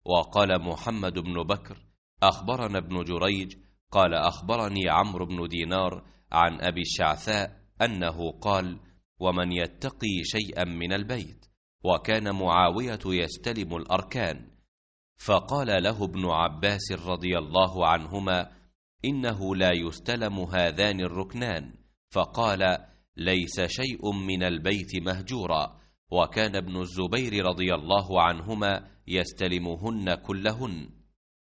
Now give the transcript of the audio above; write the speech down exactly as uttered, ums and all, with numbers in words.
وقال محمد بن بكر أخبرنا ابن جريج قال أخبرني عمرو بن دينار عن أبي الشعثاء أنه قال: ومن يتقي شيئا من البيت. وكان معاوية يستلم الأركان، فقال له ابن عباس رضي الله عنهما: إنه لا يستلم هذان الركنان، فقال: ليس شيء من البيت مهجورا. وكان ابن الزبير رضي الله عنهما يستلمهن كلهن،